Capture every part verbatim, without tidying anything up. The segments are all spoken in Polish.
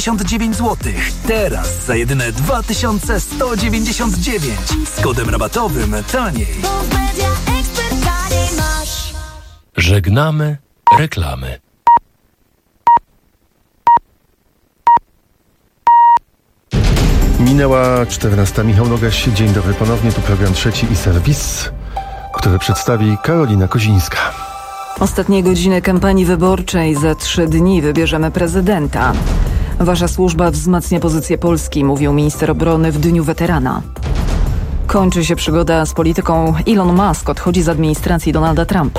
dziewięćdziesiąt dziewięć złotych. Teraz za jedyne dwa tysiące sto dziewięćdziesiąt dziewięć. Z kodem rabatowym taniej. Żegnamy reklamy. Minęła czternasta. Michał Nogaś, dzień dobry ponownie. Tu program Trzeci i Serwis, który przedstawi Karolina Kozińska. Ostatnie godziny kampanii wyborczej. Za trzy dni wybierzemy prezydenta. Wasza służba wzmacnia pozycję Polski, mówił minister obrony w Dniu Weterana. Kończy się przygoda z polityką. Elon Musk odchodzi z administracji Donalda Trumpa.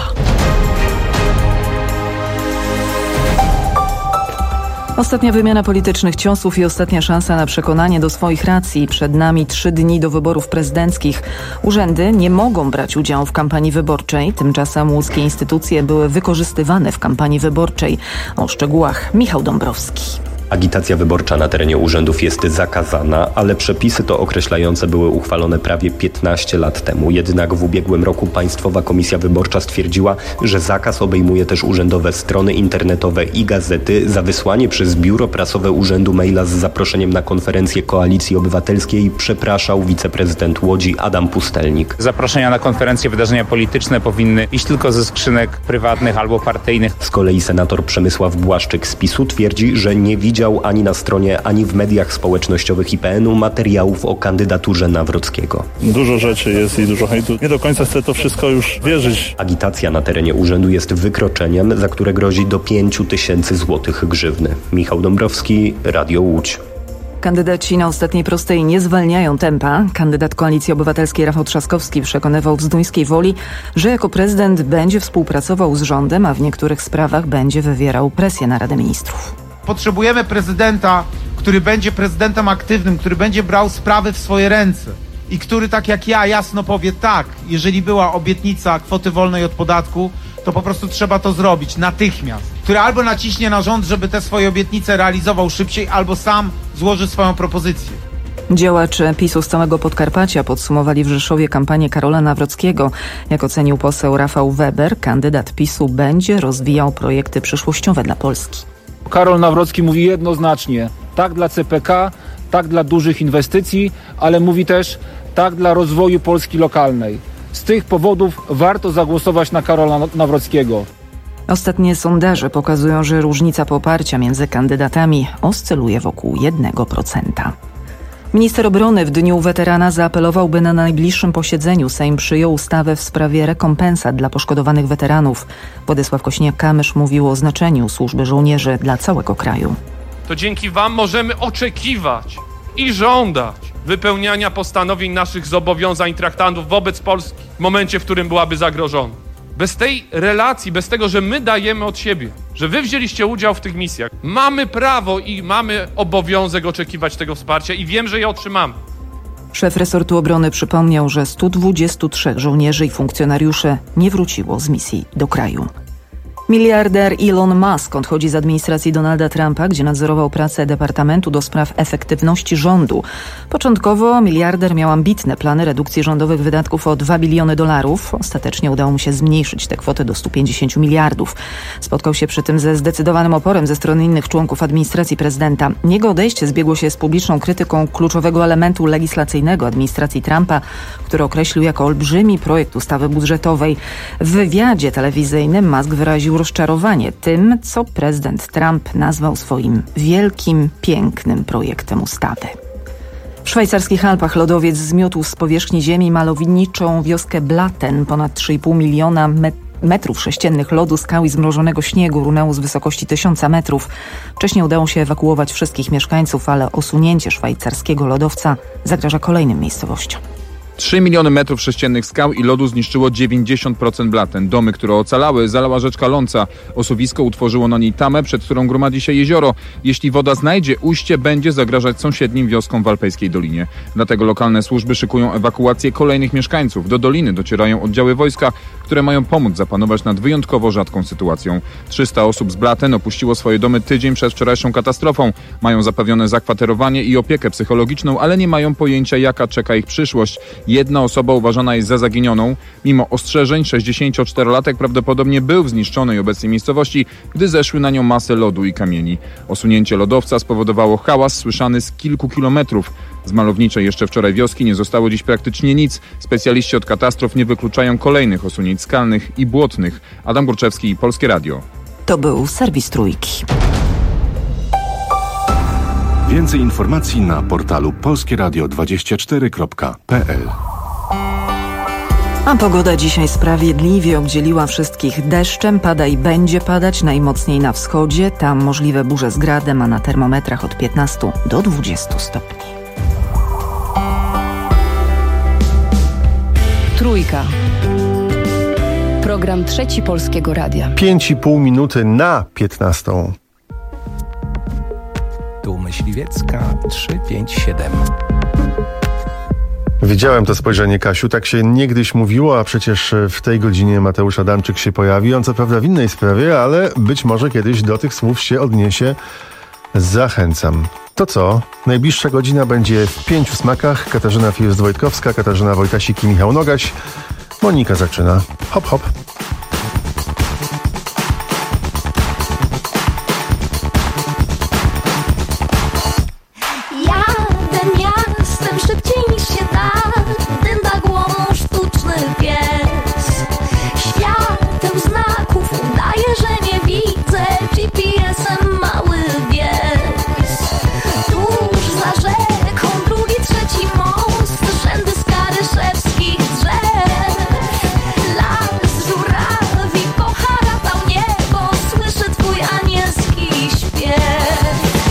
Ostatnia wymiana politycznych ciosów i ostatnia szansa na przekonanie do swoich racji. Przed nami trzy dni do wyborów prezydenckich. Urzędy nie mogą brać udziału w kampanii wyborczej. Tymczasem łódzkie instytucje były wykorzystywane w kampanii wyborczej. O szczegółach Michał Dąbrowski. Agitacja wyborcza na terenie urzędów jest zakazana, ale przepisy to określające były uchwalone prawie piętnaście lat temu. Jednak w ubiegłym roku Państwowa Komisja Wyborcza stwierdziła, że zakaz obejmuje też urzędowe strony internetowe i gazety. Za wysłanie przez biuro prasowe urzędu maila z zaproszeniem na konferencję Koalicji Obywatelskiej przepraszał wiceprezydent Łodzi Adam Pustelnik. Zaproszenia na konferencje, wydarzenia polityczne powinny iść tylko ze skrzynek prywatnych albo partyjnych. Z kolei senator Przemysław Błaszczyk z PiSu twierdzi, że nie widzi ani na stronie, ani w mediach społecznościowych I P N u materiałów o kandydaturze Nawrockiego. Dużo rzeczy jest i dużo hejtu. Nie do końca chcę to wszystko już wierzyć. Agitacja na terenie urzędu jest wykroczeniem, za które grozi do pięciu tysięcy złotych grzywny. Michał Dąbrowski, Radio Łódź. Kandydaci na ostatniej prostej nie zwalniają tempa. Kandydat Koalicji Obywatelskiej Rafał Trzaskowski przekonywał w Zduńskiej Woli, że jako prezydent będzie współpracował z rządem, a w niektórych sprawach będzie wywierał presję na Radę Ministrów. Potrzebujemy prezydenta, który będzie prezydentem aktywnym, który będzie brał sprawy w swoje ręce i który tak jak ja jasno powie tak, jeżeli była obietnica kwoty wolnej od podatku, to po prostu trzeba to zrobić natychmiast. Który albo naciśnie na rząd, żeby te swoje obietnice realizował szybciej, albo sam złoży swoją propozycję. Działacze PiSu z całego Podkarpacia podsumowali w Rzeszowie kampanię Karola Nawrockiego. Jak ocenił poseł Rafał Weber, kandydat PiSu będzie rozwijał projekty przyszłościowe dla Polski. Karol Nawrocki mówi jednoznacznie tak dla C P K, tak dla dużych inwestycji, ale mówi też tak dla rozwoju Polski lokalnej. Z tych powodów warto zagłosować na Karola Nawrockiego. Ostatnie sondaże pokazują, że różnica poparcia między kandydatami oscyluje wokół jednego procenta. Minister obrony w Dniu Weterana zaapelował, by na najbliższym posiedzeniu Sejm przyjął ustawę w sprawie rekompensat dla poszkodowanych weteranów. Władysław Kośniak-Kamysz mówił o znaczeniu służby żołnierzy dla całego kraju. To dzięki Wam możemy oczekiwać i żądać wypełniania postanowień naszych zobowiązań i traktatów wobec Polski w momencie, w którym byłaby zagrożona. Bez tej relacji, bez tego, że my dajemy od siebie, że wy wzięliście udział w tych misjach, mamy prawo i mamy obowiązek oczekiwać tego wsparcia i wiem, że je otrzymamy. Szef resortu obrony przypomniał, że stu dwudziestu trzech żołnierzy i funkcjonariuszy nie wróciło z misji do kraju. Miliarder Elon Musk odchodzi z administracji Donalda Trumpa, gdzie nadzorował pracę Departamentu do Spraw Efektywności Rządu. Początkowo miliarder miał ambitne plany redukcji rządowych wydatków o dwa biliony dolarów. Ostatecznie udało mu się zmniejszyć tę kwotę do stu pięćdziesięciu miliardów. Spotkał się przy tym ze zdecydowanym oporem ze strony innych członków administracji prezydenta. Jego odejście zbiegło się z publiczną krytyką kluczowego elementu legislacyjnego administracji Trumpa, który określił jako olbrzymi projekt ustawy budżetowej. W wywiadzie telewizyjnym Musk wyraził rozczarowanie tym, co prezydent Trump nazwał swoim wielkim, pięknym projektem ustawy. W szwajcarskich Alpach lodowiec zmiótł z powierzchni ziemi malowniczą wioskę Blatten. Ponad trzy i pół miliona metrów. metrów sześciennych lodu, skał i zmrożonego śniegu runęło z wysokości tysiąca metrów. Wcześniej udało się ewakuować wszystkich mieszkańców, ale osunięcie szwajcarskiego lodowca zagraża kolejnym miejscowościom. trzy miliony metrów sześciennych skał i lodu zniszczyło dziewięćdziesiąt procent Blatten. Domy, które ocalały, zalała rzeczka Lonca. Osuwisko utworzyło na niej tamę, przed którą gromadzi się jezioro. Jeśli woda znajdzie ujście, będzie zagrażać sąsiednim wioskom w Alpejskiej Dolinie. Dlatego lokalne służby szykują ewakuację kolejnych mieszkańców. Do doliny docierają oddziały wojska, które mają pomóc zapanować nad wyjątkowo rzadką sytuacją. trzysta osób z Blatten opuściło swoje domy tydzień przed wczorajszą katastrofą. Mają zapewnione zakwaterowanie i opiekę psychologiczną, ale nie mają pojęcia, jaka czeka ich przyszłość. Jedna osoba uważana jest za zaginioną. Mimo ostrzeżeń sześćdziesięcioczterolatek prawdopodobnie był w zniszczonej obecnie miejscowości, gdy zeszły na nią masy lodu i kamieni. Osunięcie lodowca spowodowało hałas słyszany z kilku kilometrów. Z malowniczej jeszcze wczoraj wioski nie zostało dziś praktycznie nic. Specjaliści od katastrof nie wykluczają kolejnych osunięć skalnych i błotnych. Adam Górczewski, Polskie Radio. To był serwis Trójki. Więcej informacji na portalu polskieradio dwadzieścia cztery kropka p l. A pogoda dzisiaj sprawiedliwie obdzieliła wszystkich deszczem. Pada i będzie padać, najmocniej na wschodzie. Tam możliwe burze z gradem, a na termometrach od piętnastu do dwudziestu stopni. Trójka. Program Trzeci Polskiego Radia. Pięć i pół minuty na piętnastą. Tu Myśliwiecka trzy pięć siedem. Widziałem to spojrzenie, Kasiu, tak się niegdyś mówiło, a przecież w tej godzinie Mateusz Adamczyk się pojawi. On co prawda w innej sprawie, ale być może kiedyś do tych słów się odniesie. Zachęcam. To co? Najbliższa godzina będzie w pięciu smakach. Katarzyna First-Wojtkowska, Katarzyna Wojtasik i Michał Nogaś. Monika zaczyna. Hop, hop. Jadę miastem szybciej niż się da, dęba głową sztuczny pies. Światem znaków udaje, że nie widzę, G P S-em mały wies. Tuż za rzeką drugi, trzeci most, rzędy skaryszewskich drzew. Las żurawi poharatał niebo, słyszę twój anielski śpiew.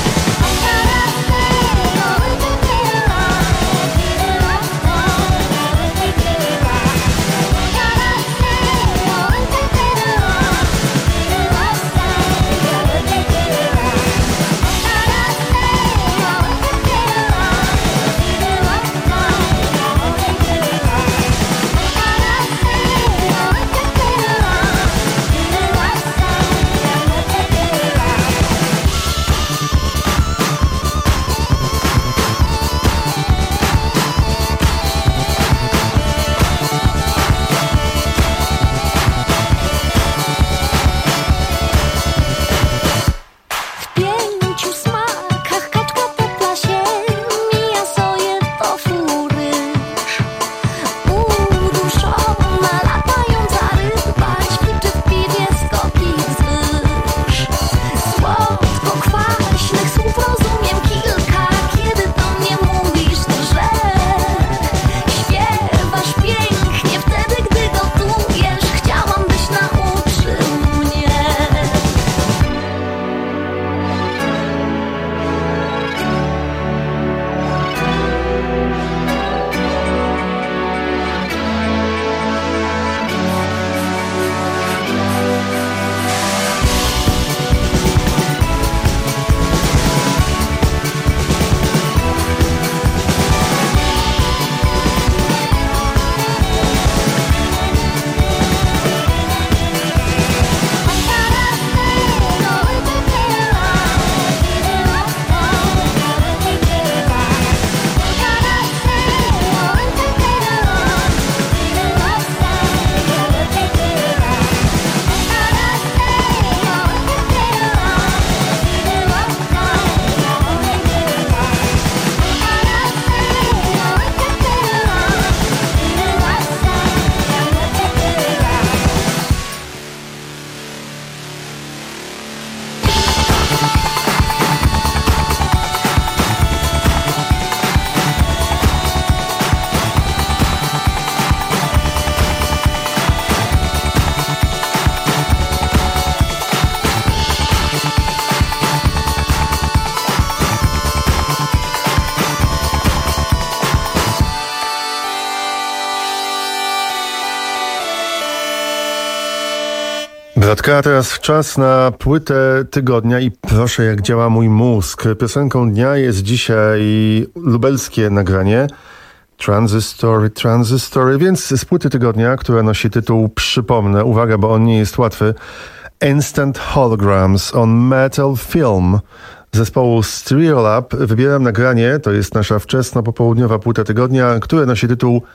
Bratka, a teraz czas na płytę tygodnia i proszę, jak działa mój mózg. Piosenką dnia jest dzisiaj lubelskie nagranie Transistory, Transistory, więc z płyty tygodnia, która nosi tytuł, przypomnę, uwaga, bo on nie jest łatwy, Instant Holograms on Metal Film zespołu Stereolab. Wybieram nagranie, to jest nasza wczesno-popołudniowa płyta tygodnia, które nosi tytuł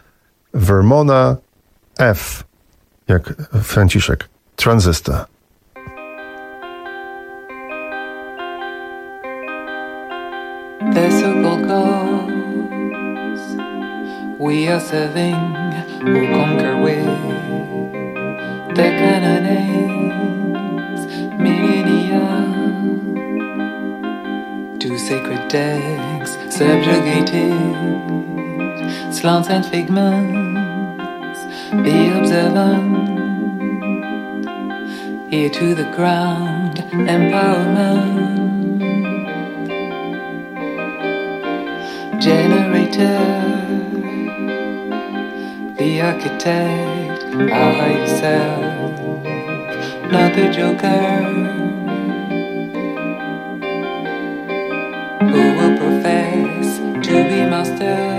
Vermona F, jak Franciszek. Transistor. The circle goes, we are serving, who conquer with the cannonads, millennia, two sacred decks, subjugated, slants and figments, be observant, ear to the ground, empowerment. Generator, the architect, our higher self, not the joker, who will profess to be master.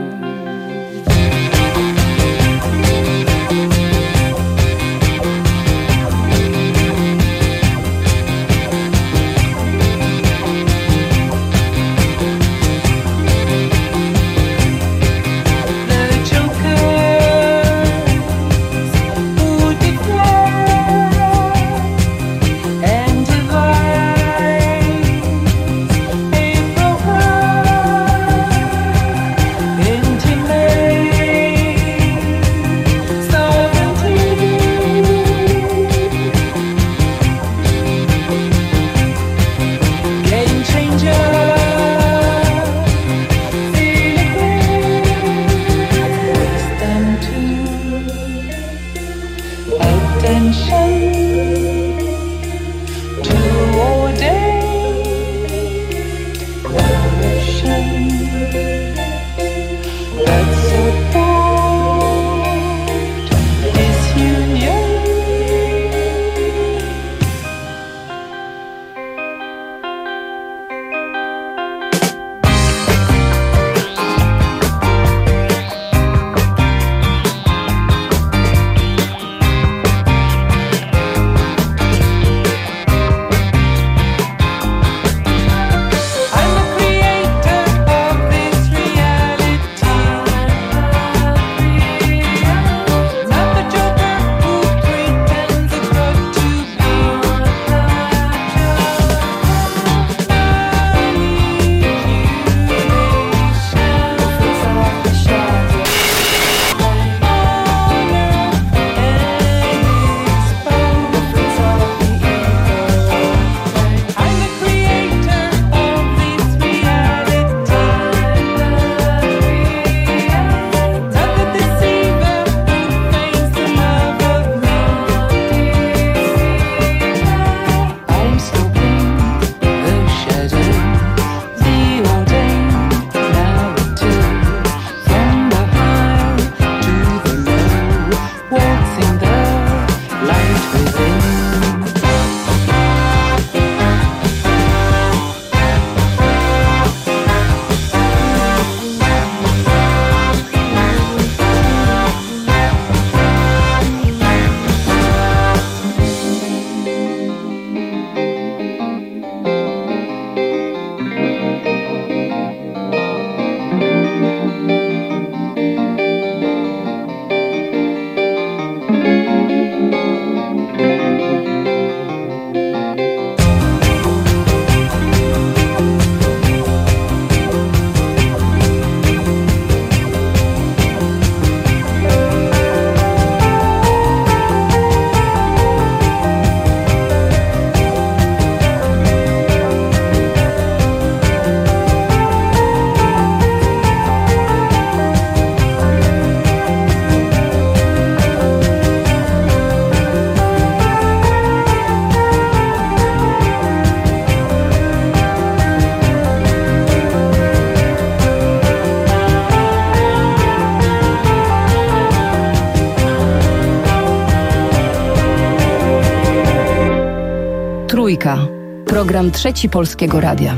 Trójka. Program Trzeci Polskiego Radia.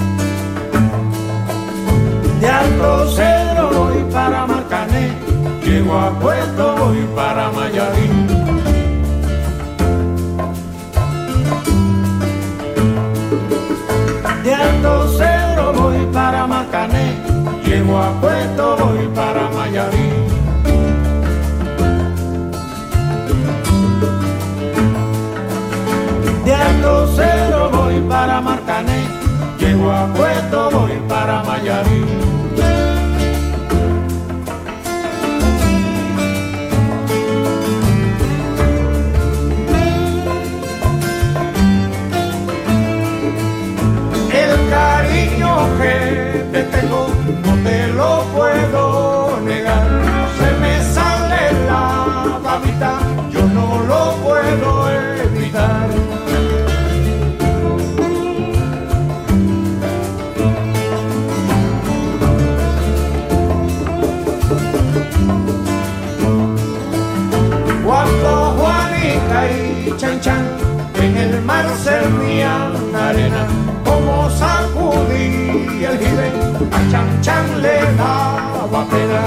De Alto Cedro voy para Marcané, llego a Puerto, voy para Mayarí. De Alto Cedro voy para Marcané, llego a Puerto, voy para Mayarí. De Alto Cedro voy para Marcané, llego a Puerto, voy para Mayarí. El cariño que te tengo no te lo puedo negar, se me sale la babita, yo no lo puedo evitar. Cuando Juanica y Chan Chan en el mar servían arena, como sacudí el jibe, a Chan Chan le daba pena.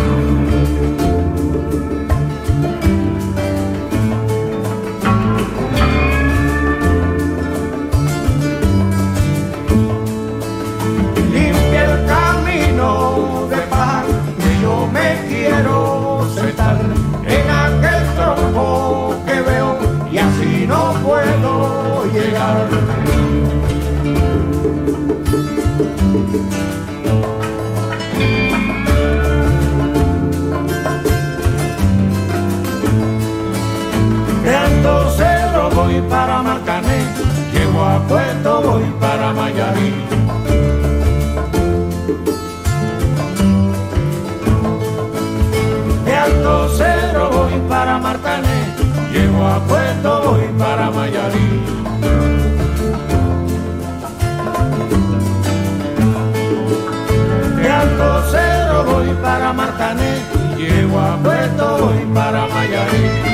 Limpia el camino de paz, que yo me quiero sentar en aquel tronco que veo y así no puedo llegar. De Alto Cedro voy para Marcané, llego a Puerto, voy para Mayarí. De Alto Cedro voy para Marcané, llego a Puerto, voy para Mayarí. De Alto Cedro voy para Marcané, llego a Puerto, voy para Mayarí.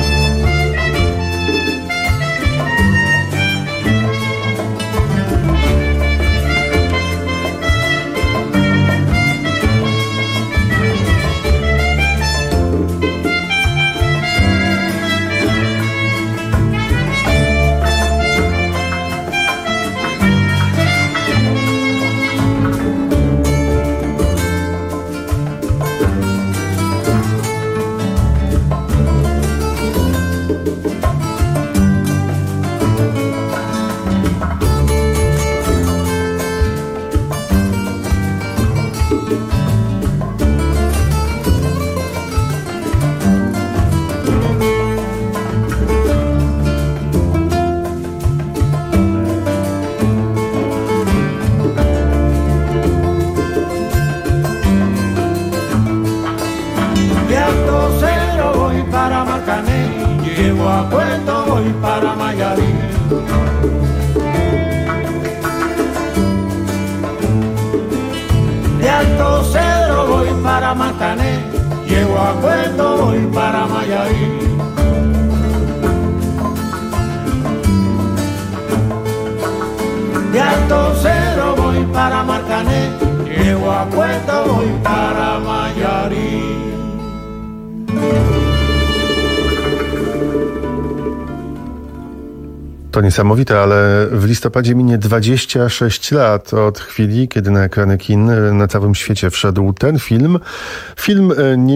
De Alto Cedro voy para Marcané, llego a Puerto, voy para Mayarí. De Alto Cedro voy para Marcané, llego a Puerto, voy para Mayarí. De Alto Cedro voy para Marcané, llego a Puerto, voy para Mayarí. To niesamowite, ale w listopadzie minie dwadzieścia sześć lat od chwili, kiedy na ekrany kin na całym świecie wszedł ten film. Film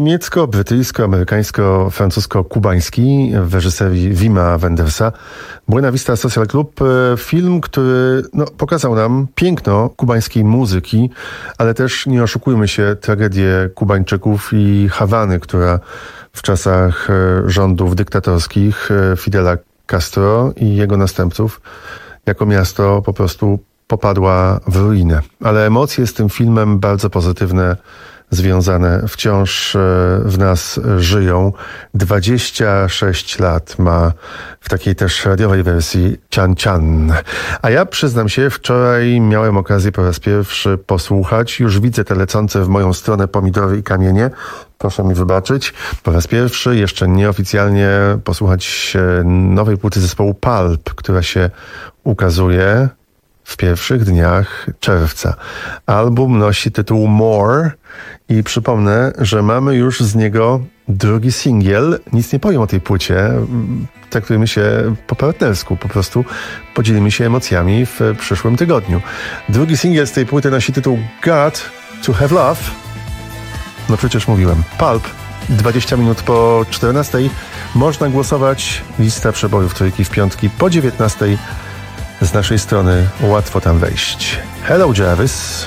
niemiecko-brytyjsko-amerykańsko-francusko-kubański w reżyserii Wima Wendersa. Buena Vista Social Club. Film, który no, pokazał nam piękno kubańskiej muzyki, ale też, nie oszukujmy się, tragedię Kubańczyków i Hawany, która w czasach rządów dyktatorskich Fidela Castro i jego następców jako miasto po prostu popadła w ruinę. Ale emocje z tym filmem bardzo pozytywne, związane wciąż w nas żyją. dwadzieścia sześć lat ma w takiej też radiowej wersji Chan Chan. A ja przyznam się, wczoraj miałem okazję po raz pierwszy posłuchać. Już widzę te lecące w moją stronę pomidory i kamienie. Proszę mi wybaczyć. Po raz pierwszy, jeszcze nieoficjalnie, posłuchać nowej płyty zespołu Pulp, która się ukazuje w pierwszych dniach czerwca. Album nosi tytuł More i przypomnę, że mamy już z niego drugi singiel. Nic nie powiem o tej płycie. Traktujemy się po partnersku. Po prostu podzielimy się emocjami w przyszłym tygodniu. Drugi singiel z tej płyty nosi tytuł Got to Have Love. No przecież mówiłem. Pulp. dwadzieścia minut po czternastej. Można głosować. Lista przebojów trójki w piątki po dziewiętnastej. Z naszej strony łatwo tam wejść. Hello Jarvis.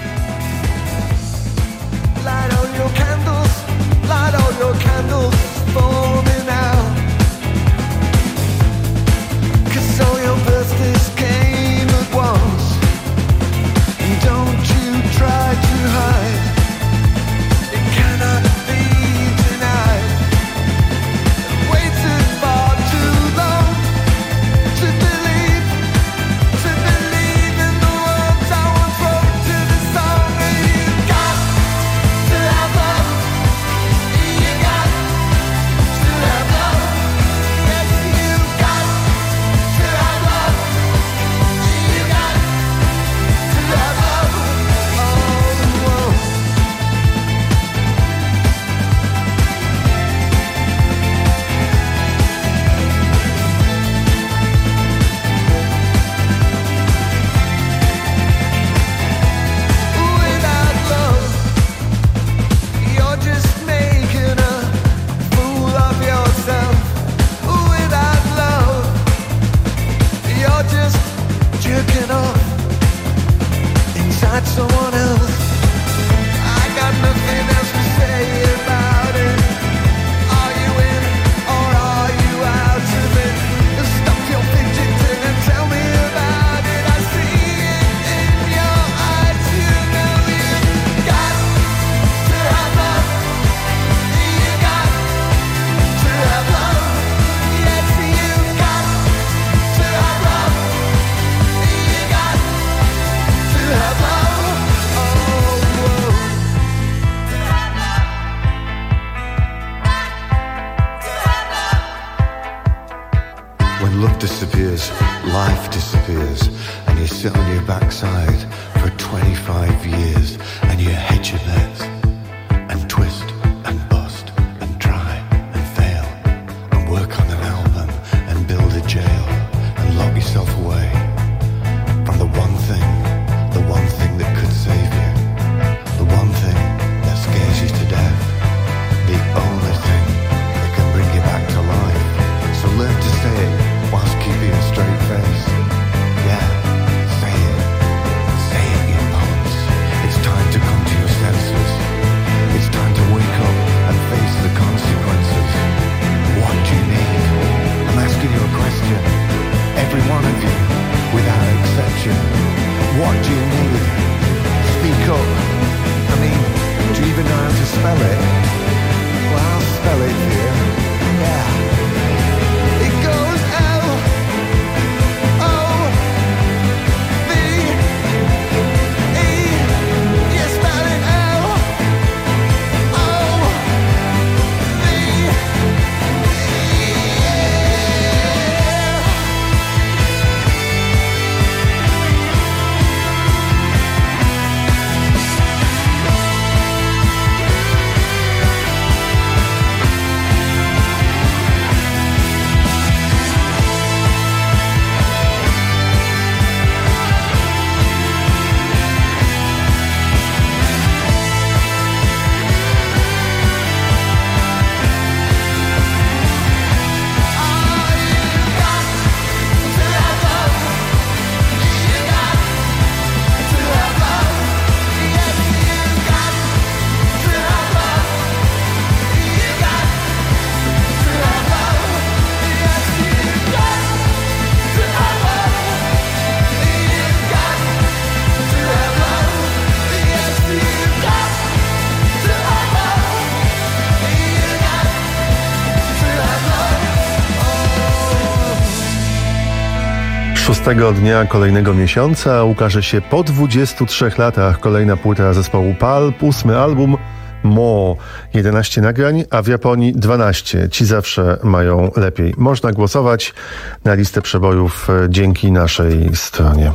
szóstego dnia kolejnego miesiąca ukaże się po dwudziestu trzech latach kolejna płyta zespołu Pulp, ósmy album Mo. jedenaście nagrań, a w Japonii dwanaście. Ci zawsze mają lepiej. Można głosować na listę przebojów dzięki naszej stronie.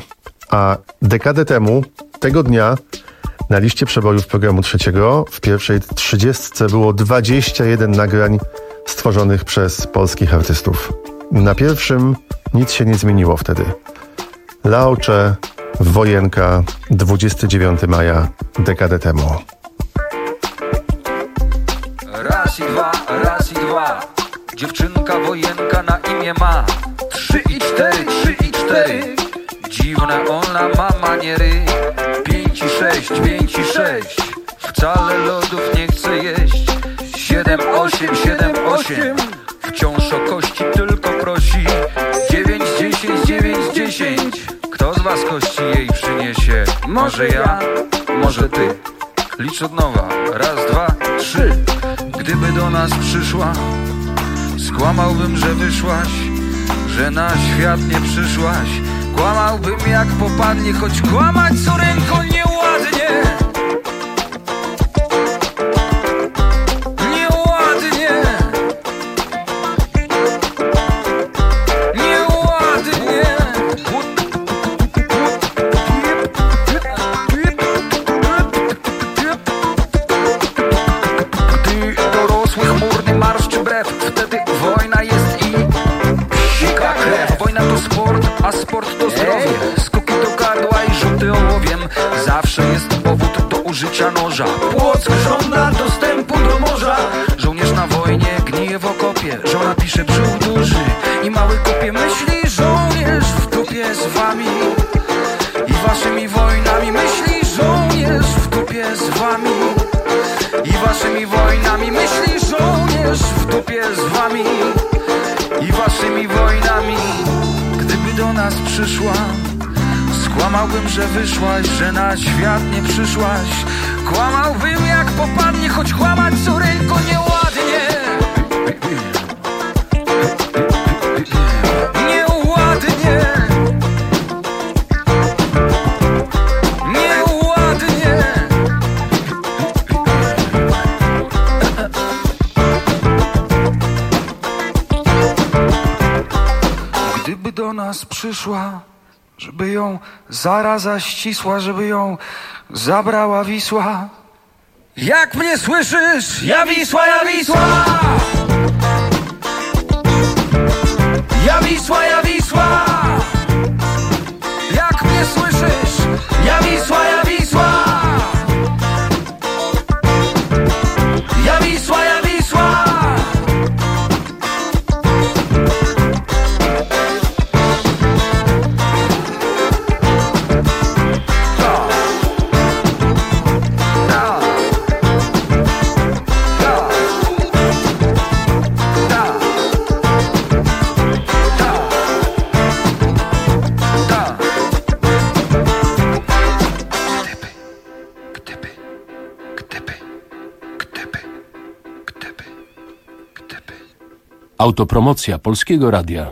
A dekadę temu, tego dnia, na liście przebojów programu trzeciego w pierwszej trzydziestce było dwadzieścia jeden nagrań stworzonych przez polskich artystów. Na pierwszym nic się nie zmieniło wtedy. Laocze, Wojenka, dwudziestego dziewiątego maja, dekadę temu. Raz i dwa, raz i dwa. Dziewczynka Wojenka na imię ma. Trzy i cztery, trzy i cztery. Dziwne ona ma maniery. Pięć i sześć, pięć i sześć. Wcale lodów nie chce jeść. Siedem, osiem, siedem, osiem. Wciąż o kości tylko prosi. Dziewięć, dziesięć, dziewięć, dziesięć. Kto z was kości jej przyniesie? Może ja, może ty. Licz od nowa. Raz, dwa, trzy. Gdyby do nas przyszła, skłamałbym, że wyszłaś, że na świat nie przyszłaś. Kłamałbym jak popadnie, choć kłamać córeńko nieładnie. Nieładnie. Nieładnie. Gdy dorosły chmurny marszczy brew, wtedy wojna jest i psika krew. Wojna to sport, a sport to zdrowie. Skoki do gardła i rzuty ołowiem. Zawsze jest powód do użycia noża. Płock żąda dostępu do morza. Żołnierz na wojnie gnije w okopie. Żona pisze brzuch duży i mały kopie. Myśli żołnierz w dupie z wami i waszymi wojnami. Myśli żołnierz w dupie z wami i waszymi wojnami. Myśli żołnierz w dupie z wami i waszymi wojnami. Gdyby do nas przyszła, skłamałbym, że wyszłaś, że na świat nie przyszłaś. Kłamałbym jak popadnie, choć kłamać córeńko nieładnie. Nieładnie. Nieładnie. Gdyby do nas przyszła, żeby ją zaraza ścisła, żeby ją zabrała Wisła. Jak mnie słyszysz? Ja Wisła, ja Wisła! Ja Wisła, ja Wisła! Jak mnie słyszysz? Ja Wisła, ja Wisła! Ja Wisła, ja Wisła! Autopromocja Polskiego Radia.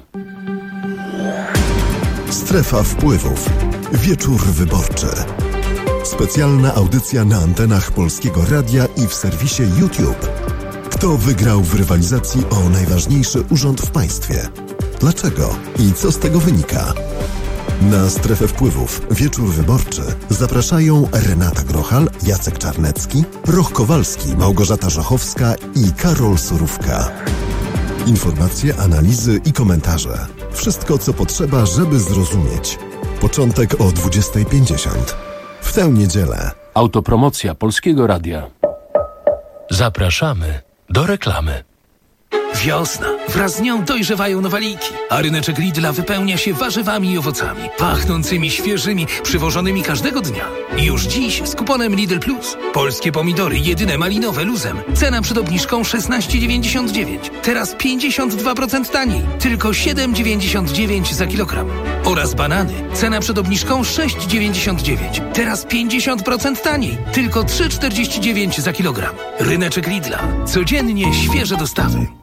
Strefa wpływów. Wieczór wyborczy. Specjalna audycja na antenach Polskiego Radia i w serwisie YouTube. Kto wygrał w rywalizacji o najważniejszy urząd w państwie? Dlaczego i co z tego wynika? Na Strefę Wpływów Wieczór Wyborczy zapraszają Renata Grochal, Jacek Czarnecki, Roch Kowalski, Małgorzata Żochowska i Karol Surówka. Informacje, analizy i komentarze. Wszystko, co potrzeba, żeby zrozumieć. Początek o dwudziesta pięćdziesiąt. W tę niedzielę. Autopromocja Polskiego Radia. Zapraszamy do reklamy. Wiosna. Wraz z nią dojrzewają nowaliki, a ryneczek Lidla wypełnia się warzywami i owocami, pachnącymi, świeżymi, przywożonymi każdego dnia. I już dziś z kuponem Lidl Plus. Polskie pomidory, jedyne malinowe luzem. Cena przed obniżką szesnaście dziewięćdziesiąt dziewięć. Teraz pięćdziesiąt dwa procent taniej. Tylko siedem dziewięćdziesiąt dziewięć za kilogram. Oraz banany. Cena przed obniżką sześć dziewięćdziesiąt dziewięć. Teraz pięćdziesiąt procent taniej. Tylko trzy czterdzieści dziewięć za kilogram. Ryneczek Lidla. Codziennie świeże dostawy.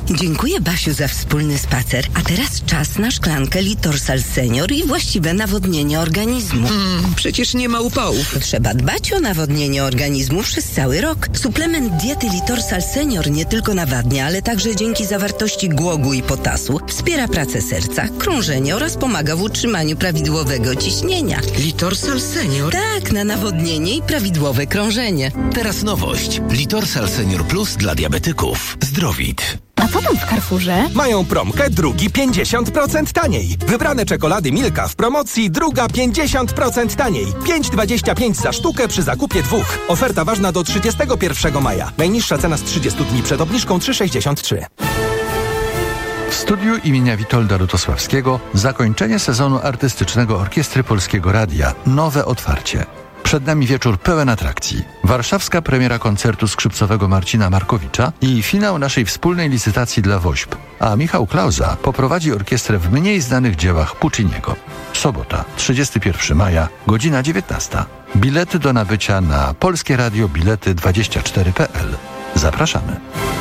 Dziękuję, Basiu, za wspólny spacer. A teraz czas na szklankę Litorsal Senior i właściwe nawodnienie organizmu. Mm, przecież nie ma upałów. Trzeba dbać o nawodnienie organizmu przez cały rok. Suplement diety Litorsal Senior nie tylko nawadnia, ale także dzięki zawartości głogu i potasu wspiera pracę serca, krążenie oraz pomaga w utrzymaniu prawidłowego ciśnienia. Litorsal Senior? Tak, na nawodnienie i prawidłowe krążenie. Teraz nowość. Litorsal Senior Plus dla diabetyków. Zdrowit. A co tam w Carrefourze? Mają promkę, drugi pięćdziesiąt procent taniej. Wybrane czekolady Milka w promocji, druga pięćdziesiąt procent taniej. pięć dwadzieścia pięć za sztukę przy zakupie dwóch. Oferta ważna do trzydziestego pierwszego maja. Najniższa cena z trzydziestu dni przed obniżką trzy sześćdziesiąt trzy. W studiu imienia Witolda Lutosławskiego zakończenie sezonu artystycznego Orkiestry Polskiego Radia. Nowe otwarcie. Przed nami wieczór pełen atrakcji. Warszawska premiera koncertu skrzypcowego Marcina Markowicza i finał naszej wspólnej licytacji dla WOŚP. A Michał Klauza poprowadzi orkiestrę w mniej znanych dziełach Pucciniego. Sobota, trzydziestego pierwszego maja, godzina dziewiętnasta. Bilety do nabycia na Polskie Radio Bilety dwadzieścia cztery kropka p l. Zapraszamy.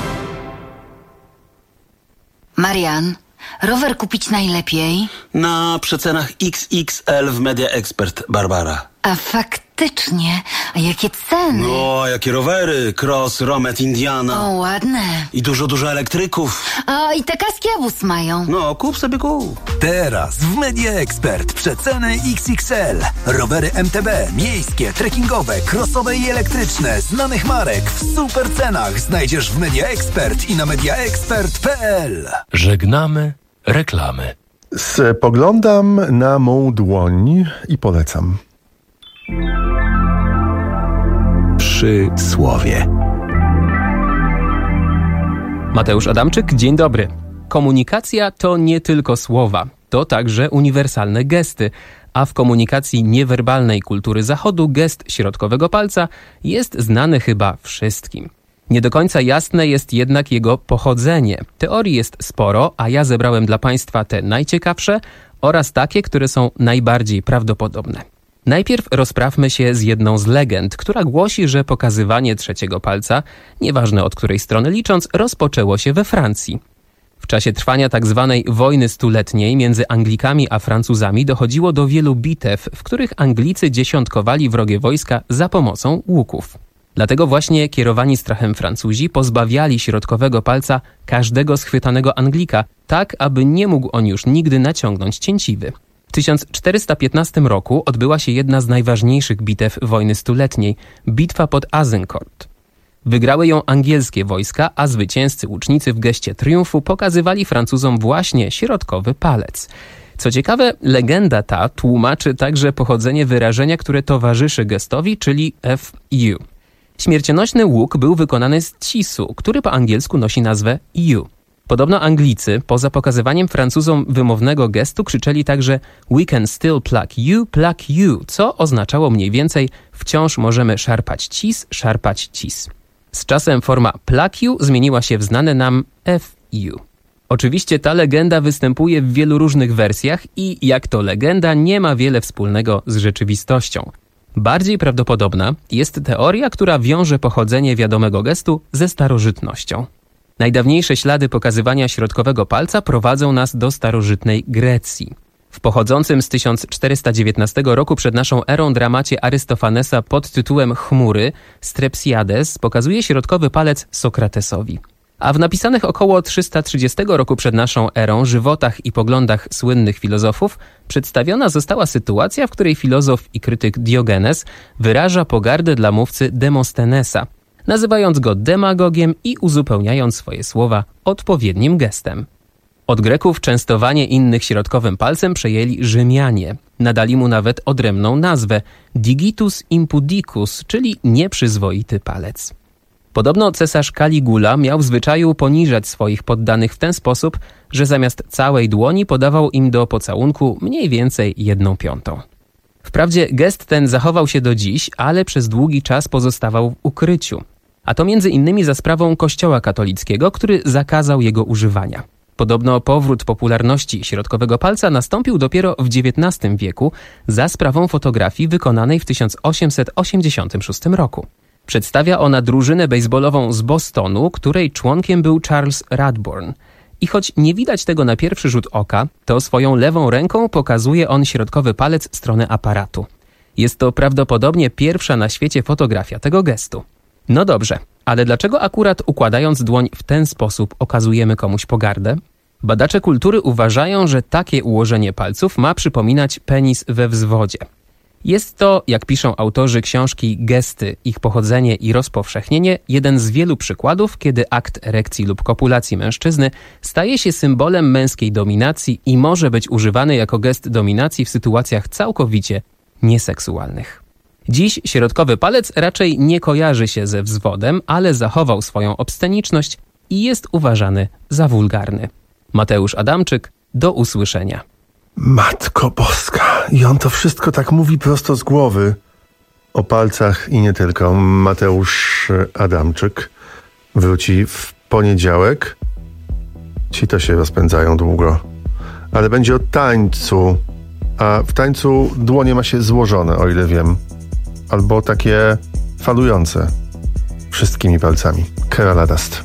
Marian, rower kupić najlepiej? Na przecenach X X L w Media Expert, Barbara. A faktycznie, a jakie ceny? No, jakie rowery, Cross, Romet, Indiana. O, ładne. I dużo, dużo elektryków. A i te kaski Abus mają. No, kup sobie kup. Teraz w Media Expert przeceny X X L. Rowery M T B, miejskie, trekkingowe, crossowe i elektryczne, znanych marek w super cenach znajdziesz w Media Expert i na media expert kropka p l. Żegnamy reklamy. Spoglądam na mą dłoń i polecam. Przy słowie. Mateusz Adamczyk, dzień dobry. Komunikacja to nie tylko słowa, to także uniwersalne gesty, a w komunikacji niewerbalnej kultury Zachodu gest środkowego palca jest znany chyba wszystkim. Nie do końca jasne jest jednak jego pochodzenie. Teorii jest sporo, a ja zebrałem dla Państwa te najciekawsze oraz takie, które są najbardziej prawdopodobne. Najpierw rozprawmy się z jedną z legend, która głosi, że pokazywanie trzeciego palca, nieważne od której strony licząc, rozpoczęło się we Francji. W czasie trwania tzw. wojny stuletniej między Anglikami a Francuzami dochodziło do wielu bitew, w których Anglicy dziesiątkowali wrogie wojska za pomocą łuków. Dlatego właśnie kierowani strachem Francuzi pozbawiali środkowego palca każdego schwytanego Anglika, tak aby nie mógł on już nigdy naciągnąć cięciwy. W tysiąc czterysta piętnastym roku odbyła się jedna z najważniejszych bitew wojny stuletniej – bitwa pod Azincourt. Wygrały ją angielskie wojska, a zwycięscy łucznicy w geście triumfu pokazywali Francuzom właśnie środkowy palec. Co ciekawe, legenda ta tłumaczy także pochodzenie wyrażenia, które towarzyszy gestowi, czyli F U. Śmiercionośny łuk był wykonany z cisu, który po angielsku nosi nazwę U. Podobno Anglicy, poza pokazywaniem Francuzom wymownego gestu, krzyczeli także "We can still pluck you, pluck you", co oznaczało mniej więcej "wciąż możemy szarpać cis, szarpać cis". Z czasem forma pluck you zmieniła się w znane nam F U. Oczywiście ta legenda występuje w wielu różnych wersjach i jak to legenda nie ma wiele wspólnego z rzeczywistością. Bardziej prawdopodobna jest teoria, która wiąże pochodzenie wiadomego gestu ze starożytnością. Najdawniejsze ślady pokazywania środkowego palca prowadzą nas do starożytnej Grecji. W pochodzącym z tysiąc czterysta dziewiętnastego roku przed naszą erą dramacie Arystofanesa pod tytułem Chmury Strepsiades pokazuje środkowy palec Sokratesowi. A w napisanych około trzysta trzydziestego roku przed naszą erą żywotach i poglądach słynnych filozofów przedstawiona została sytuacja, w której filozof i krytyk Diogenes wyraża pogardę dla mówcy Demostenesa, nazywając go demagogiem i uzupełniając swoje słowa odpowiednim gestem. Od Greków częstowanie innych środkowym palcem przejęli Rzymianie. Nadali mu nawet odrębną nazwę digitus impudicus, czyli nieprzyzwoity palec. Podobno cesarz Kaligula miał w zwyczaju poniżać swoich poddanych w ten sposób, że zamiast całej dłoni podawał im do pocałunku mniej więcej jedną piątą. Wprawdzie gest ten zachował się do dziś, ale przez długi czas pozostawał w ukryciu. A to między innymi za sprawą Kościoła katolickiego, który zakazał jego używania. Podobno powrót popularności środkowego palca nastąpił dopiero w dziewiętnastym wieku za sprawą fotografii wykonanej w tysiąc osiemset osiemdziesiątym szóstym roku. Przedstawia ona drużynę bejsbolową z Bostonu, której członkiem był Charles Radbourn. I choć nie widać tego na pierwszy rzut oka, to swoją lewą ręką pokazuje on środkowy palec w stronę aparatu. Jest to prawdopodobnie pierwsza na świecie fotografia tego gestu. No dobrze, ale dlaczego akurat układając dłoń w ten sposób okazujemy komuś pogardę? Badacze kultury uważają, że takie ułożenie palców ma przypominać penis we wzwodzie. Jest to, jak piszą autorzy książki Gesty, ich pochodzenie i rozpowszechnienie, jeden z wielu przykładów, kiedy akt erekcji lub kopulacji mężczyzny staje się symbolem męskiej dominacji i może być używany jako gest dominacji w sytuacjach całkowicie nieseksualnych. Dziś środkowy palec raczej nie kojarzy się ze wzwodem, ale zachował swoją obsceniczność i jest uważany za wulgarny. Mateusz Adamczyk, do usłyszenia. Matko Boska, i on to wszystko tak mówi prosto z głowy. O palcach i nie tylko. Mateusz Adamczyk wróci w poniedziałek. Ci to się rozpędzają długo. Ale będzie o tańcu. A w tańcu dłonie ma się złożone, o ile wiem. Albo takie falujące. Wszystkimi palcami. Kerala Dust.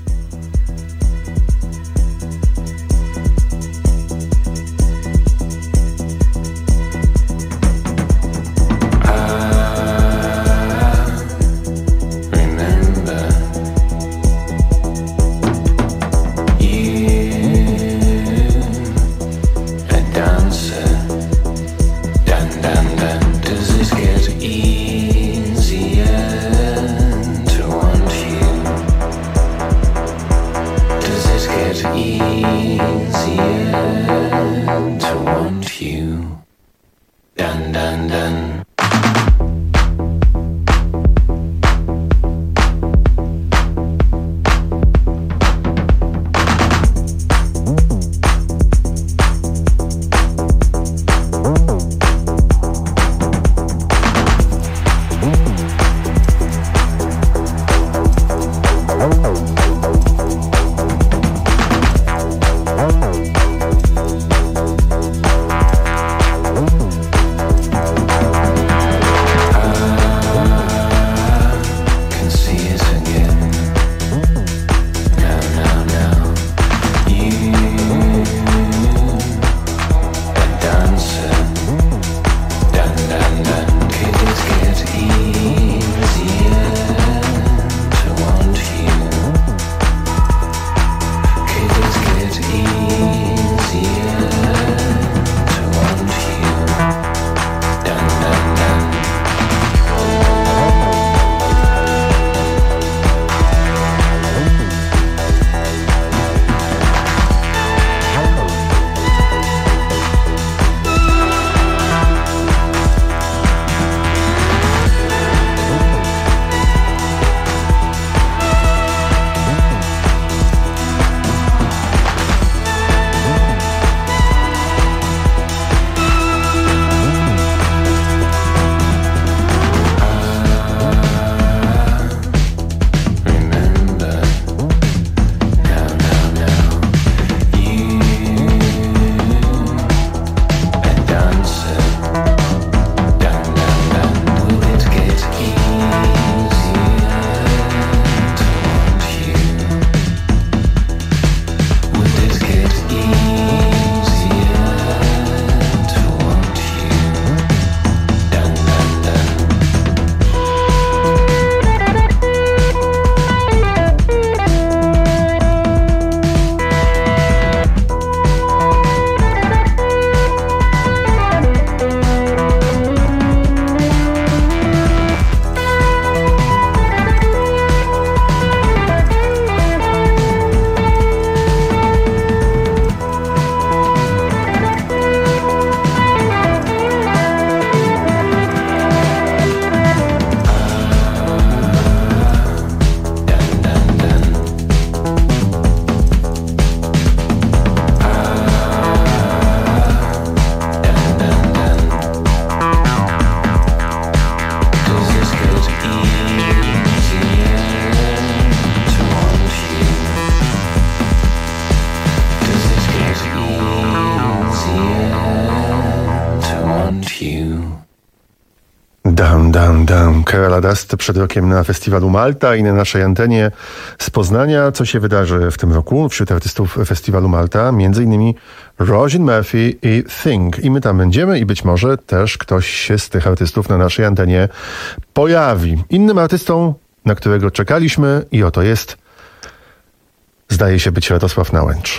Down, Kerala Dust przed rokiem na festiwalu Malta i na naszej antenie z Poznania. Co się wydarzy w tym roku wśród artystów festiwalu Malta? Między innymi Roisin Murphy i Thing. I my tam będziemy i być może też ktoś się z tych artystów na naszej antenie pojawi. Innym artystą, na którego czekaliśmy i oto jest, zdaje się być Radosław Nałęcz.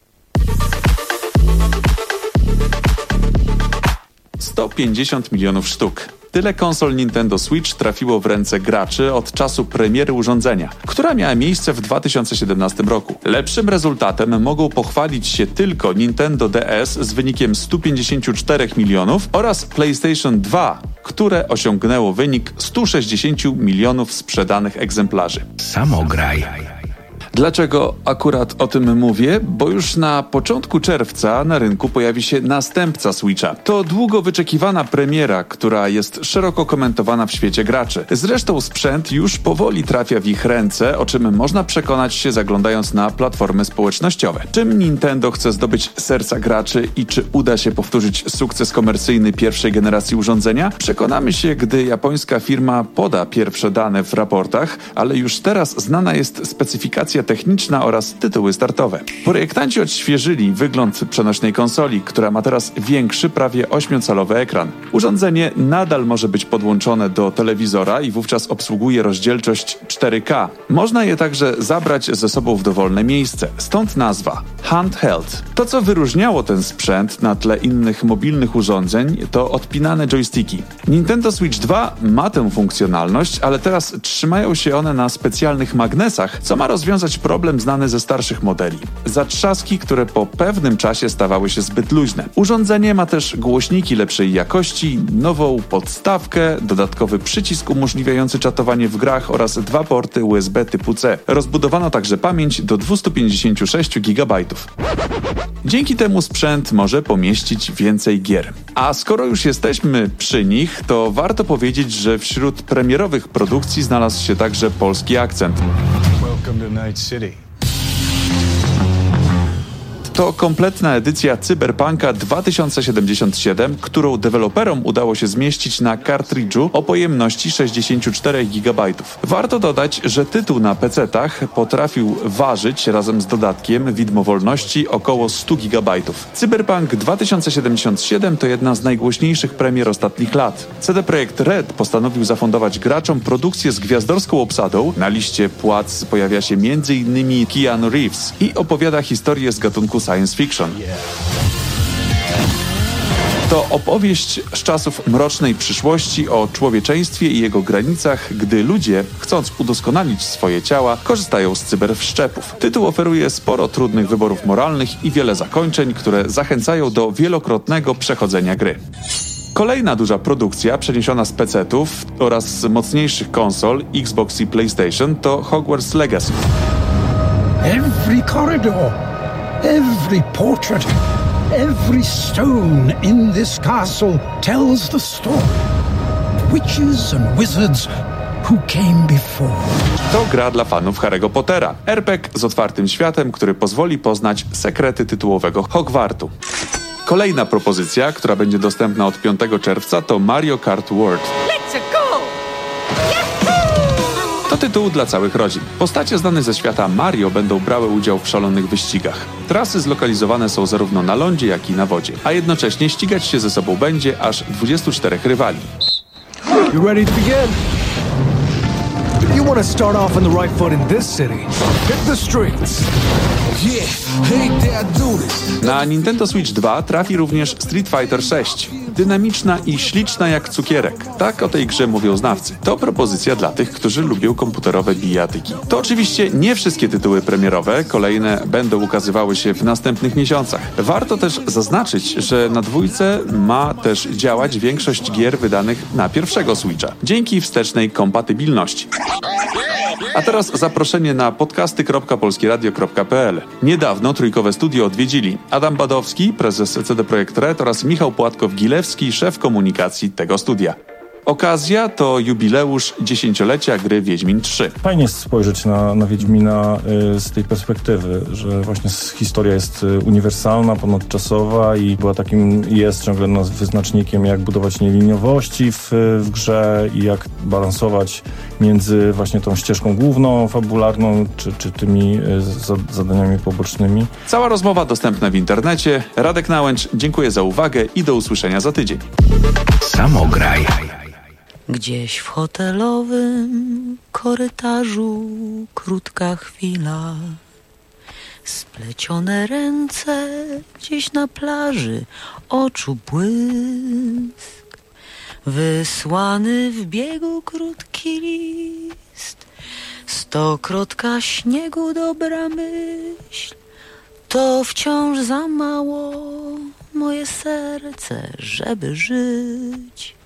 sto pięćdziesiąt milionów sztuk. Tyle konsol Nintendo Switch trafiło w ręce graczy od czasu premiery urządzenia, która miała miejsce w dwa tysiące siedemnastym roku. Lepszym rezultatem mogą pochwalić się tylko Nintendo D S z wynikiem sto pięćdziesiąt cztery milionów oraz PlayStation dwa, które osiągnęło wynik sto sześćdziesiąt milionów sprzedanych egzemplarzy. Samograj. Dlaczego akurat o tym mówię? Bo już na początku czerwca na rynku pojawi się następca Switcha. To długo wyczekiwana premiera, która jest szeroko komentowana w świecie graczy. Zresztą sprzęt już powoli trafia w ich ręce, o czym można przekonać się zaglądając na platformy społecznościowe. Czym Nintendo chce zdobyć serca graczy i czy uda się powtórzyć sukces komercyjny pierwszej generacji urządzenia? Przekonamy się, gdy japońska firma poda pierwsze dane w raportach, ale już teraz znana jest specyfikacja techniczna oraz tytuły startowe. Projektanci odświeżyli wygląd przenośnej konsoli, która ma teraz większy, prawie ośmiocalowy ekran. Urządzenie nadal może być podłączone do telewizora i wówczas obsługuje rozdzielczość cztery K. Można je także zabrać ze sobą w dowolne miejsce, stąd nazwa handheld. To, co wyróżniało ten sprzęt na tle innych mobilnych urządzeń, to odpinane joysticki. Nintendo Switch dwa ma tę funkcjonalność, ale teraz trzymają się one na specjalnych magnesach, co ma rozwiązać problem znany ze starszych modeli. Zatrzaski, które po pewnym czasie stawały się zbyt luźne. Urządzenie ma też głośniki lepszej jakości, nową podstawkę, dodatkowy przycisk umożliwiający czatowanie w grach oraz dwa porty U S B typu C. Rozbudowano także pamięć do dwieście pięćdziesiąt sześć gigabajtów. Dzięki temu sprzęt może pomieścić więcej gier. A skoro już jesteśmy przy nich, to warto powiedzieć, że wśród premierowych produkcji znalazł się także polski akcent. Welcome to Night City. To kompletna edycja Cyberpunka dwa tysiące siedemdziesiąt siedem, którą deweloperom udało się zmieścić na kartridżu o pojemności sześćdziesiąt cztery gigabajtów. Warto dodać, że tytuł na pecetach potrafił ważyć razem z dodatkiem widmowolności około sto gigabajtów. Cyberpunk dwa tysiące siedemdziesiąt siedem to jedna z najgłośniejszych premier ostatnich lat. C D Projekt Red postanowił zafundować graczom produkcję z gwiazdorską obsadą. Na liście płac pojawia się między innymi Keanu Reeves i opowiada historię z gatunku science fiction. To opowieść z czasów mrocznej przyszłości o człowieczeństwie i jego granicach, gdy ludzie, chcąc udoskonalić swoje ciała, korzystają z cyberwszczepów. Tytuł oferuje sporo trudnych wyborów moralnych i wiele zakończeń, które zachęcają do wielokrotnego przechodzenia gry. Kolejna duża produkcja przeniesiona z pecetów oraz z mocniejszych konsol Xbox i PlayStation to Hogwarts Legacy. Every corridor, every portrait, every stone in this castle tells the story of witches and wizards who came before. To gra dla fanów Harry'ego Pottera. er pe gie z otwartym światem, który pozwoli poznać sekrety tytułowego Hogwartu. Kolejna propozycja, która będzie dostępna od piątego czerwca, to Mario Kart World. Let's go! To tytuł dla całych rodzin. Postacie znane ze świata Mario będą brały udział w szalonych wyścigach. Trasy zlokalizowane są zarówno na lądzie, jak i na wodzie, a jednocześnie ścigać się ze sobą będzie aż dwudziestu czterech rywali. You ready to begin? You want to start off on the right foot in this city. Hit the streets. Yeah, hey dad, do this. Na Nintendo Switch dwa trafi również Street Fighter sześć. Dynamiczna i śliczna jak cukierek. Tak o tej grze mówią znawcy. To propozycja dla tych, którzy lubią komputerowe bijatyki. To oczywiście nie wszystkie tytuły premierowe, kolejne będą ukazywały się w następnych miesiącach. Warto też zaznaczyć, że na dwójce ma też działać większość gier wydanych na pierwszego Switcha, dzięki wstecznej kompatybilności. A teraz zaproszenie na podcasty kropka polskieradio kropka pe el. Niedawno trójkowe studio odwiedzili Adam Badowski, prezes C D Projekt Red oraz Michał Płatkow-Gilewski, szef komunikacji tego studia. Okazja to jubileusz dziesięciolecia gry Wiedźmin trzy. Fajnie jest spojrzeć na, na Wiedźmina y, z tej perspektywy, że właśnie historia jest y, uniwersalna, ponadczasowa i była takim, jest ciągle no, wyznacznikiem, jak budować nieliniowości w, w grze i jak balansować między właśnie tą ścieżką główną, fabularną, czy, czy tymi y, za, zadaniami pobocznymi. Cała rozmowa dostępna w internecie. Radek Nałęcz, dziękuję za uwagę i do usłyszenia za tydzień. Samograj. Gdzieś w hotelowym korytarzu krótka chwila, splecione ręce gdzieś na plaży, oczu błysk, wysłany w biegu krótki list, stokrotka śniegu dobra myśl, to wciąż za mało moje serce, żeby żyć.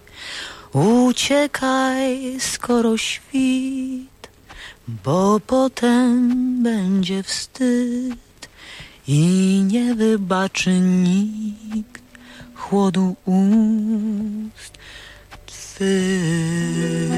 Uciekaj, skoro świt, bo potem będzie wstyd i nie wybaczy nikt chłodu ust twych.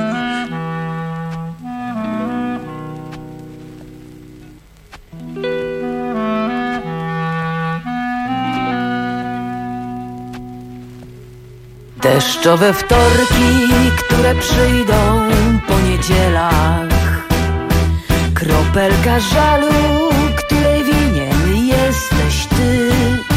Deszczowe wtorki, które przyjdą po niedzielach, kropelka żalu, której winien jesteś ty.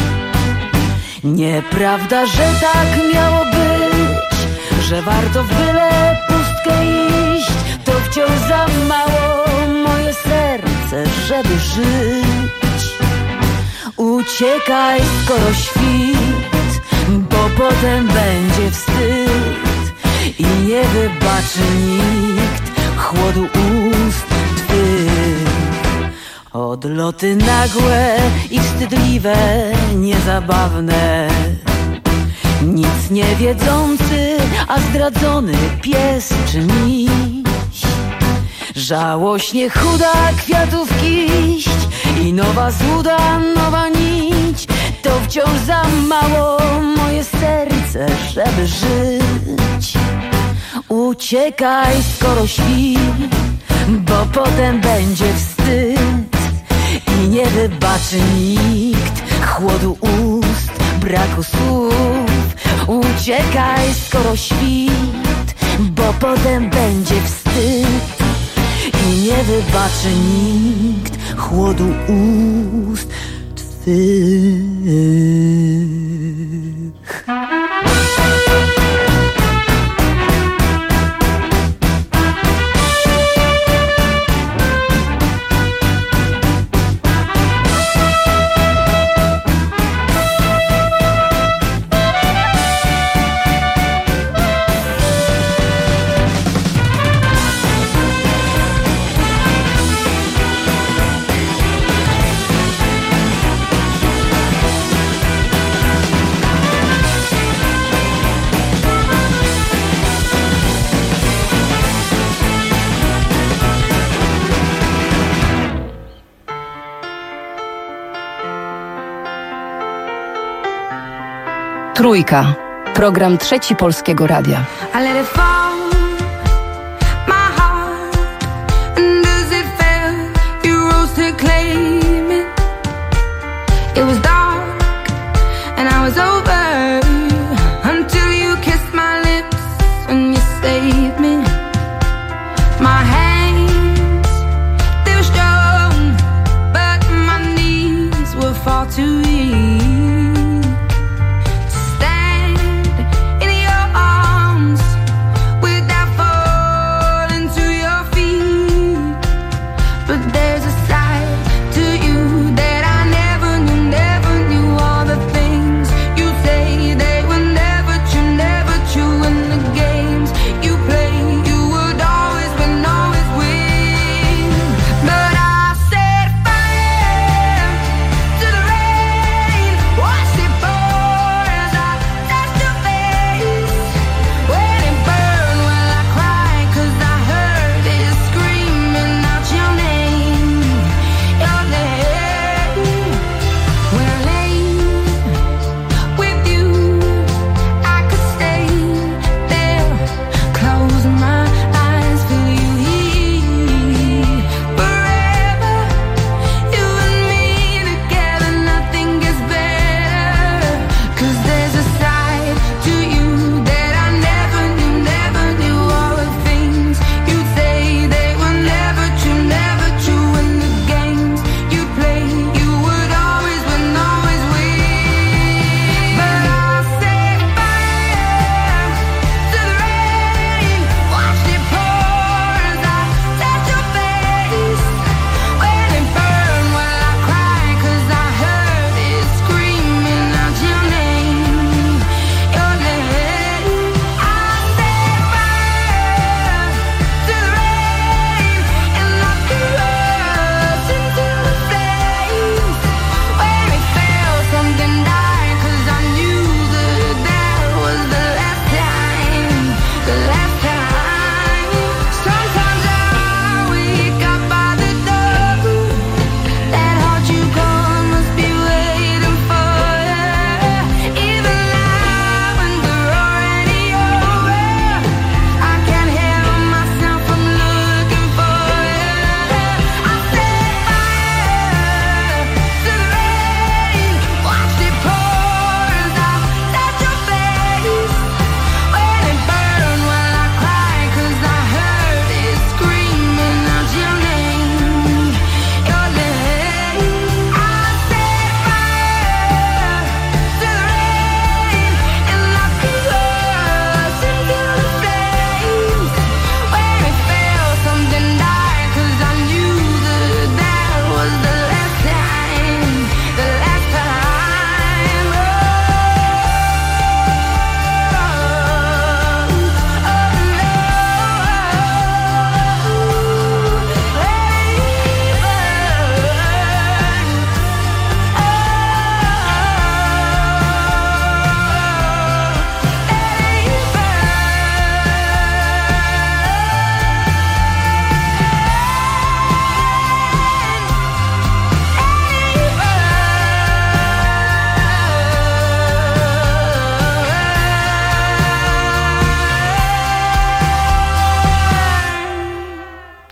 Nieprawda, że tak miało być, że warto w byle pustkę iść, to wciąż za mało moje serce, żeby żyć. Uciekaj, skoro świt, bo potem będzie wstyd i nie wybaczy nikt chłodu ust twych. Odloty nagłe i wstydliwe, niezabawne, nic nie wiedzący, a zdradzony pies czy miś. Żałośnie chuda kwiatów kiść i nowa złuda, nowa nić, to wciąż za mało moje serce, żeby żyć. Uciekaj, skoro śpi, bo potem będzie wstyd i nie wybaczy nikt chłodu ust, braku słów. Uciekaj, skoro świt, bo potem będzie wstyd i nie wybaczy nikt chłodu ust twych. Trójka. Program Trzeci Polskiego Radia.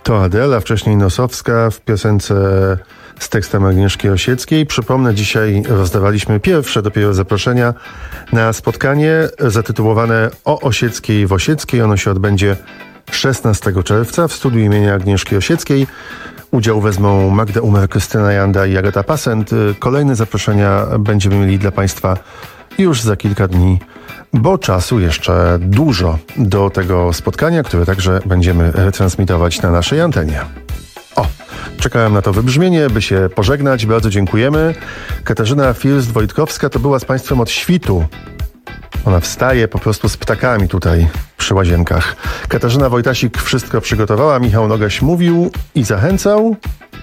To Adela, wcześniej Nosowska w piosence z tekstem Agnieszki Osieckiej. Przypomnę, dzisiaj rozdawaliśmy pierwsze dopiero zaproszenia na spotkanie zatytułowane O Osieckiej w Osieckiej. Ono się odbędzie szesnastego czerwca w studiu imienia Agnieszki Osieckiej. Udział wezmą Magda Umer, Krystyna Janda i Agata Pasent. Kolejne zaproszenia będziemy mieli dla Państwa już za kilka dni, bo czasu jeszcze dużo do tego spotkania, które także będziemy retransmitować na naszej antenie. O, czekałem na to wybrzmienie, by się pożegnać. Bardzo dziękujemy. Katarzyna First-Wojtkowska to była z Państwem od świtu. Ona wstaje po prostu z ptakami tutaj przy łazienkach. Katarzyna Wojtasik wszystko przygotowała, Michał Nogaś mówił i zachęcał.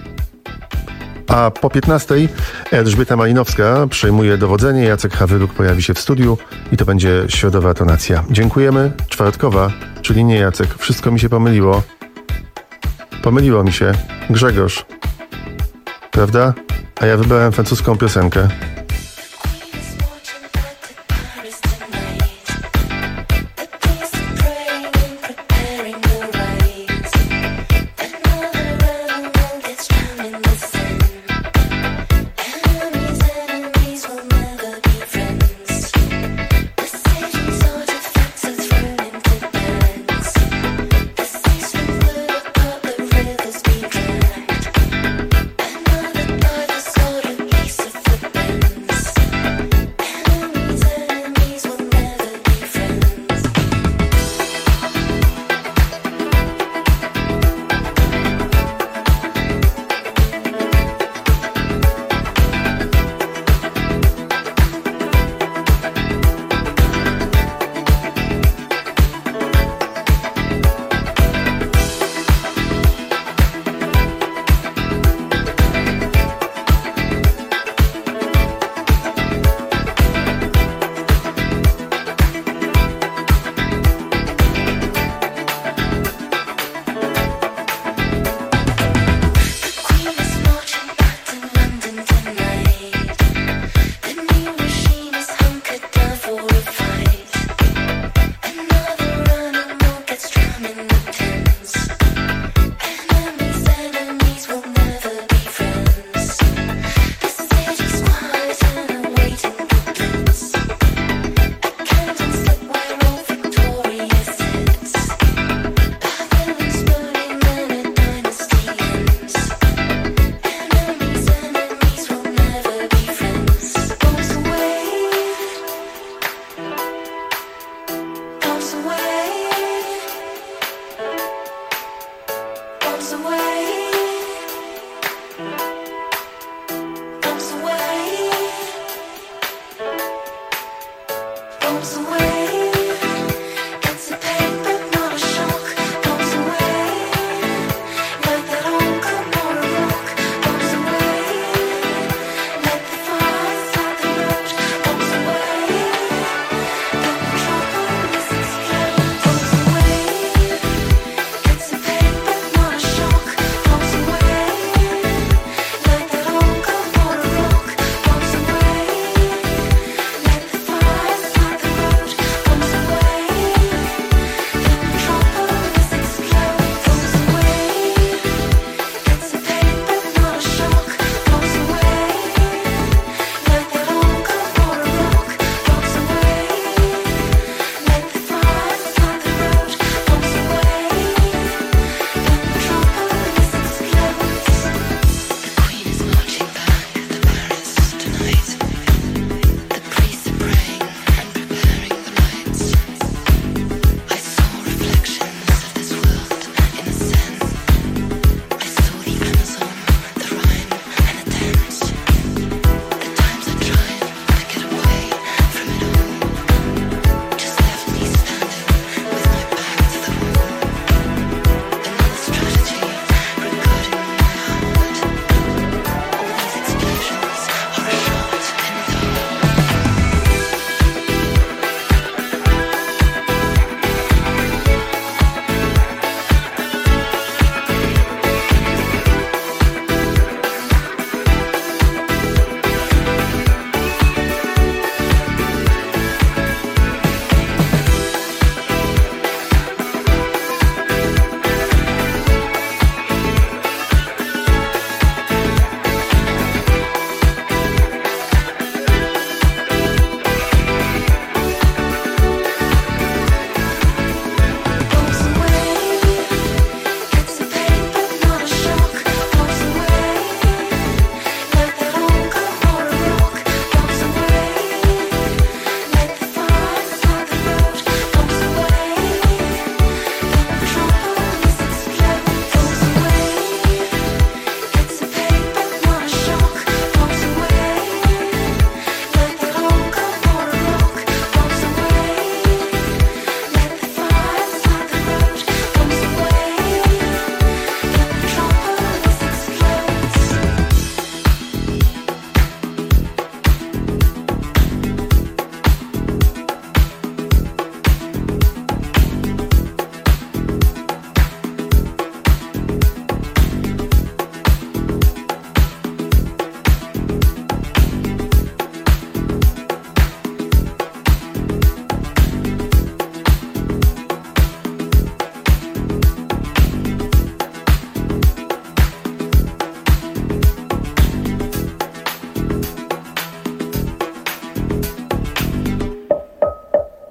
A po piętnastej Elżbieta Malinowska przejmuje dowodzenie, Jacek Hawryluk pojawi się w studiu i to będzie środowa tonacja. Dziękujemy. Czwartkowa, czyli nie Jacek. Wszystko mi się pomyliło. Pomyliło mi się. Grzegorz. Prawda? A ja wybrałem francuską piosenkę.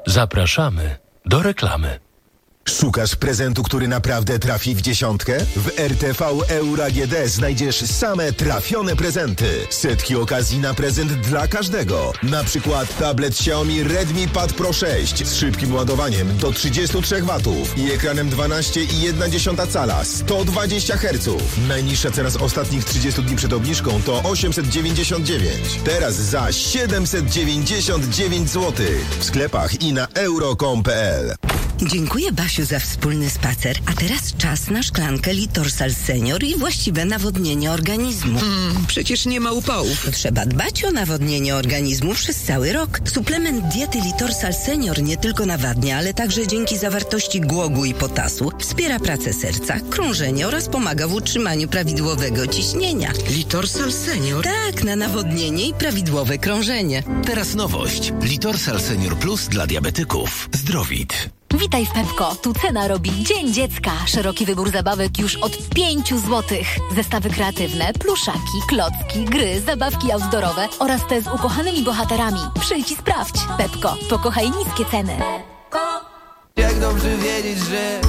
Zapraszamy do reklamy. Szukasz prezentu, który naprawdę trafi w dziesiątkę? W R T V Euro A G D znajdziesz same trafione prezenty. Setki okazji na prezent dla każdego. Na przykład tablet Xiaomi Redmi Pad Pro sześć z szybkim ładowaniem do trzydzieści trzy watów i ekranem dwanaście i jedna dziesiąta cala, sto dwadzieścia herców. Najniższa cena z ostatnich trzydziestu dni przed obniżką to osiemset dziewięćdziesiąt dziewięć. Teraz za siedemset dziewięćdziesiąt dziewięć złotych. W sklepach i na euro kropka com kropka p l. Dziękuję, Basiu, za wspólny spacer. A teraz czas na szklankę Litorsal Senior i właściwe nawodnienie organizmu. Mm, przecież nie ma upałów. Trzeba dbać o nawodnienie organizmu przez cały rok. Suplement diety Litorsal Senior nie tylko nawadnia, ale także dzięki zawartości głogu i potasu wspiera pracę serca, krążenie oraz pomaga w utrzymaniu prawidłowego ciśnienia. Litorsal Senior? Tak, na nawodnienie i prawidłowe krążenie. Teraz nowość. Litorsal Senior Plus dla diabetyków. Zdrowit. Witaj w Pepko. Tu cena robi Dzień Dziecka. Szeroki wybór zabawek już od pięciu złotych. Zestawy kreatywne, pluszaki, klocki, gry, zabawki outdoorowe oraz te z ukochanymi bohaterami. Przyjdź i sprawdź. Pepko. Pokochaj niskie ceny. Jak dobrze wiedzieć, że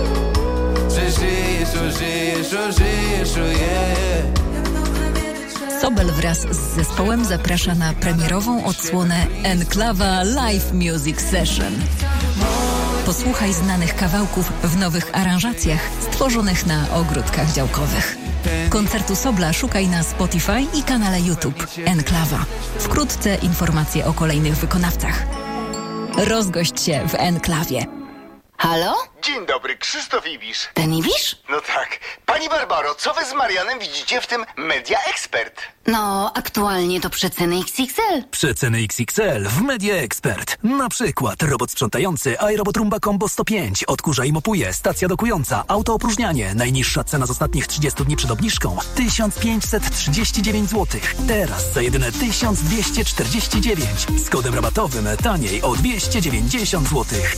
przeżyjesz, ożyjesz, ożyjesz, oje. Sobel wraz z zespołem zaprasza na premierową odsłonę Enklawa Live Music Session. Posłuchaj znanych kawałków w nowych aranżacjach stworzonych na ogródkach działkowych. Koncertu Sobla szukaj na Spotify i kanale YouTube Enklawa. Wkrótce informacje o kolejnych wykonawcach. Rozgość się w Enklawie. Halo? Dzień dobry, Krzysztof Ibisz. Ten Ibisz? No tak. Pani Barbaro, co wy z Marianem widzicie w tym Media Expert? No, aktualnie to przeceny X X L. Przeceny X X L w Media Expert. Na przykład robot sprzątający iRobot Roomba Combo sto pięć. Odkurza i mopuje, stacja dokująca, autoopróżnianie. Najniższa cena z ostatnich trzydziestu dni przed obniżką tysiąc pięćset trzydzieści dziewięć złotych. Teraz za jedyne tysiąc dwieście czterdzieści dziewięć. Z kodem rabatowym taniej o dwieście dziewięćdziesiąt złotych.